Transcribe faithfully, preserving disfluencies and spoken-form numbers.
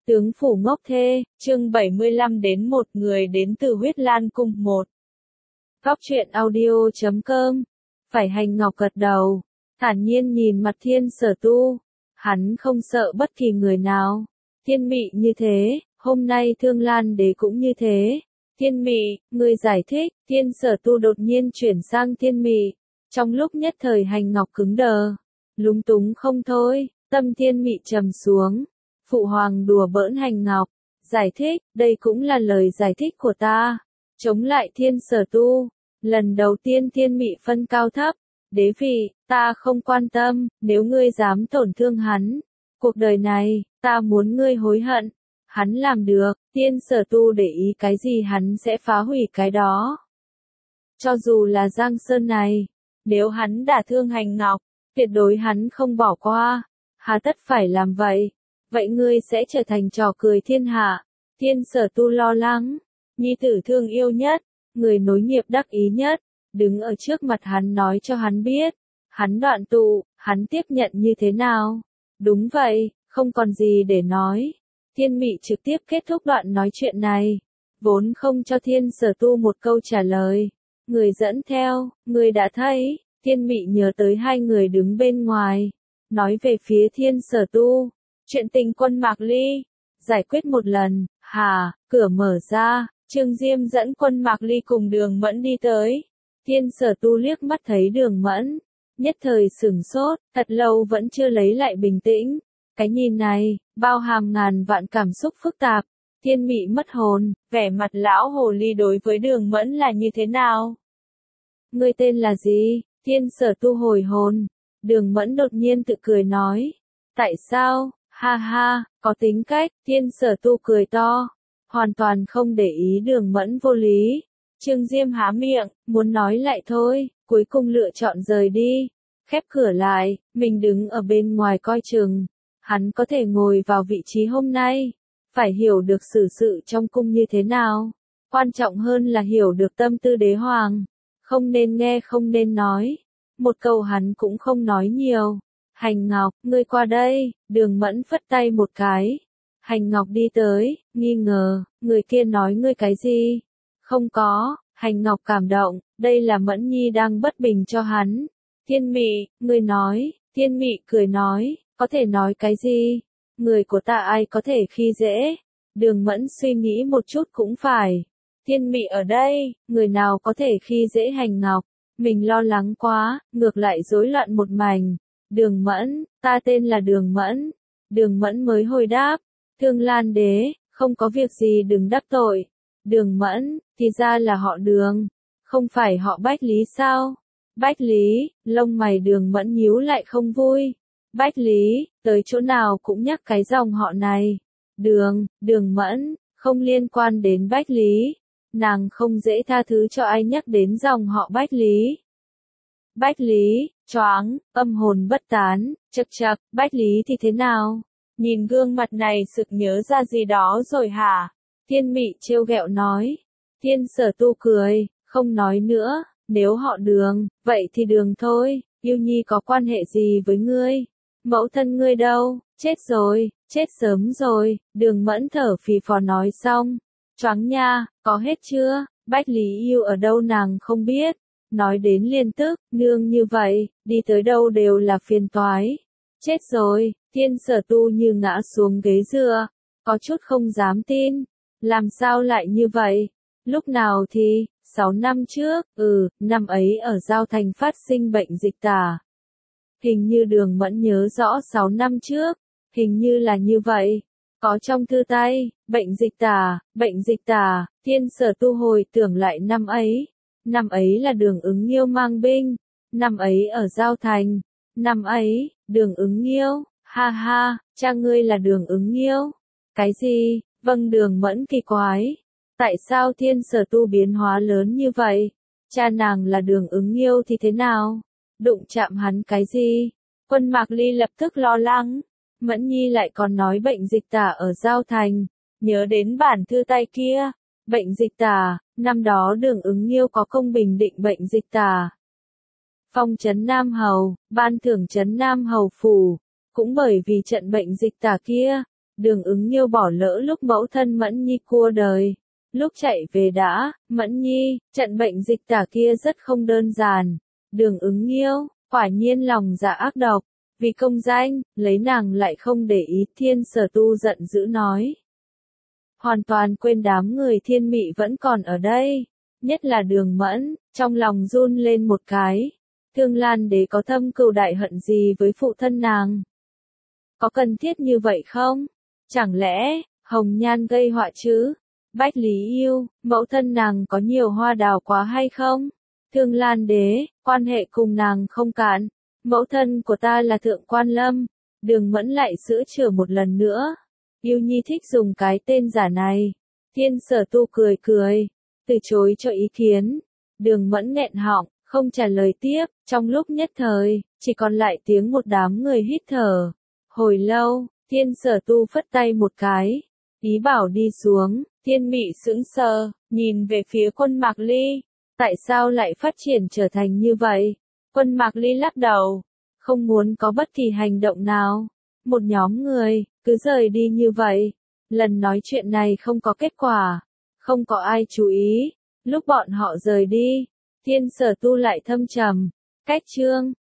Tướng phủ ngốc thê, chương bảy mươi lăm đến một người đến từ huyết lan cung một. Góc truyện audio chấm com. Phải Hành Ngọc gật đầu, thản nhiên nhìn mặt Thiên Sở Tu. Hắn không sợ bất kỳ người nào. Thiên Mị như thế, hôm nay Thương Lan Đế cũng như thế. Thiên Mị, người giải thích. Thiên Sở Tu đột nhiên chuyển sang Thiên Mị. Trong lúc nhất thời Hành Ngọc cứng đờ, lúng túng không thôi, tâm Thiên Mị trầm xuống. Phụ hoàng đùa bỡn Hành Ngọc, giải thích, đây cũng là lời giải thích của ta. Chống lại Thiên Sở Tu, lần đầu tiên Thiên Mị phân cao thấp. Đế vị, ta không quan tâm, nếu ngươi dám tổn thương hắn. Cuộc đời này, ta muốn ngươi hối hận. Hắn làm được, Thiên Sở Tu để ý cái gì hắn sẽ phá hủy cái đó. Cho dù là Giang Sơn này, nếu hắn đả thương Hành Ngọc, tuyệt đối hắn không bỏ qua. Hà tất phải làm vậy. Vậy ngươi sẽ trở thành trò cười thiên hạ. Thiên Sở Tu lo lắng, nhi tử thương yêu nhất, người nối nghiệp đắc ý nhất, đứng ở trước mặt hắn nói cho hắn biết. Hắn đoạn tụ, hắn tiếp nhận như thế nào? Đúng vậy, không còn gì để nói. Thiên Mị trực tiếp kết thúc đoạn nói chuyện này, vốn không cho Thiên Sở Tu một câu trả lời. Người dẫn theo, người đã thấy. Thiên Mị nhớ tới hai người đứng bên ngoài, nói về phía Thiên Sở Tu. Chuyện tình quân Mạc Ly, giải quyết một lần. Hà, cửa mở ra, Trương Diêm dẫn quân Mạc Ly cùng Đường Mẫn đi tới. Thiên Sở Tu liếc mắt thấy Đường Mẫn, nhất thời sửng sốt, thật lâu vẫn chưa lấy lại bình tĩnh. Cái nhìn này, bao hàm ngàn vạn cảm xúc phức tạp. Thiên Mị mất hồn, vẻ mặt lão hồ ly đối với Đường Mẫn là như thế nào? Ngươi tên là gì? Thiên Sở Tu hồi hồn. Đường Mẫn đột nhiên tự cười nói. Tại sao? Ha ha, có tính cách. Thiên Sở Tu cười to, hoàn toàn không để ý Đường Mẫn vô lý. Trương Diêm há miệng, muốn nói lại thôi, cuối cùng lựa chọn rời đi. Khép cửa lại, mình đứng ở bên ngoài coi chừng. Hắn có thể ngồi vào vị trí hôm nay, phải hiểu được xử sự trong cung như thế nào. Quan trọng hơn là hiểu được tâm tư đế hoàng. Không nên nghe không nên nói. Một câu hắn cũng không nói nhiều. Hành Ngọc, ngươi qua đây. Đường Mẫn phất tay một cái. Hành Ngọc đi tới, nghi ngờ, người kia nói ngươi cái gì? Không có. Hành Ngọc cảm động, đây là Mẫn Nhi đang bất bình cho hắn. Thiên Mị, ngươi nói. Thiên Mị cười nói, có thể nói cái gì? Người của ta ai có thể khi dễ? Đường Mẫn suy nghĩ một chút cũng phải. Thiên Mị ở đây, người nào có thể khi dễ Hành Ngọc? Mình lo lắng quá, ngược lại rối loạn một mảnh. Đường Mẫn, ta tên là Đường Mẫn. Đường Mẫn mới hồi đáp. Thương Lan Đế, không có việc gì đừng đắc tội. Đường Mẫn, thì ra là họ Đường. Không phải họ Bách Lý sao? Bách Lý, lông mày Đường Mẫn nhíu lại không vui. Bách Lý, tới chỗ nào cũng nhắc cái dòng họ này. Đường, Đường Mẫn, không liên quan đến Bách Lý. Nàng không dễ tha thứ cho ai nhắc đến dòng họ Bách Lý. Bách Lý, choáng, âm hồn bất tán, chậc chậc, Bách Lý thì thế nào? Nhìn gương mặt này sực nhớ ra gì đó rồi hả? Thiên Mị trêu ghẹo nói. Thiên Sở Tu cười, không nói nữa, nếu họ Đường, vậy thì Đường thôi, Yêu Nhi có quan hệ gì với ngươi? Mẫu thân ngươi đâu? Chết rồi, chết sớm rồi. Đường Mẫn thở phì phò nói xong. Choáng nha, có hết chưa? Bách Lý yêu ở đâu nàng không biết. Nói đến liên tức, nương như vậy, đi tới đâu đều là phiền toái. Chết rồi. Thiên Sở Tu như ngã xuống ghế dựa, có chút không dám tin. Làm sao lại như vậy? Lúc nào thì? Sáu năm trước, ừ, năm ấy ở Giao Thành phát sinh bệnh dịch tả. Hình như Đường Mẫn nhớ rõ sáu năm trước, hình như là như vậy. Có trong thư tay, bệnh dịch tả, bệnh dịch tả. Thiên Sở Tu hồi tưởng lại năm ấy. Năm ấy là Đường Ứng Nghiêu mang binh. Năm ấy ở Giao Thành. Năm ấy, Đường Ứng Nghiêu. Ha ha, cha ngươi là Đường Ứng Nghiêu. Cái gì? Vâng, Đường Mẫn kỳ quái. Tại sao Thiên Sở Tu biến hóa lớn như vậy? Cha nàng là Đường Ứng Nghiêu thì thế nào? Đụng chạm hắn cái gì? Quân Mạc Ly lập tức lo lắng. Mẫn Nhi lại còn nói bệnh dịch tả ở Giao Thành. Nhớ đến bản thư tay kia. Bệnh dịch tả, năm đó Đường Ứng Nghiêu có công bình định bệnh dịch tả. Phong trấn Nam Hầu, ban thưởng trấn Nam Hầu phủ. Cũng bởi vì trận bệnh dịch tả kia, Đường Ứng Nhiêu bỏ lỡ lúc mẫu thân Mẫn Nhi cua đời. Lúc chạy về đã, Mẫn Nhi, trận bệnh dịch tả kia rất không đơn giản. Đường Ứng Nhiêu, quả nhiên lòng dạ ác độc. Vì công danh, lấy nàng lại không để ý. Thiên Sở Tu giận dữ nói. Hoàn toàn quên đám người Thiên Mị vẫn còn ở đây. Nhất là Đường Mẫn, trong lòng run lên một cái. Thương Lan Đế có thâm cừu đại hận gì với phụ thân nàng? Có cần thiết như vậy không? Chẳng lẽ, Hồng Nhan gây họa chứ? Bách Lý yêu, mẫu thân nàng có nhiều hoa đào quá hay không? Thương Lan Đế, quan hệ cùng nàng không cạn. Mẫu thân của ta là Thượng Quan Lâm. Đường Mẫn lại sữa chữa một lần nữa. Yêu Nhi thích dùng cái tên giả này. Thiên Sở Tu cười cười, từ chối cho ý kiến. Đường Mẫn nghẹn họng, không trả lời tiếp. Trong lúc nhất thời, chỉ còn lại tiếng một đám người hít thở. Hồi lâu, Thiên Sở Tu phất tay một cái, ý bảo đi xuống. Thiên Mị sững sờ, nhìn về phía Quân Mạc Ly. Tại sao lại phát triển trở thành như vậy? Quân Mạc Ly lắc đầu, không muốn có bất kỳ hành động nào. Một nhóm người, cứ rời đi như vậy. Lần nói chuyện này không có kết quả. Không có ai chú ý. Lúc bọn họ rời đi, Thiên Sở Tu lại thâm trầm. Cách chương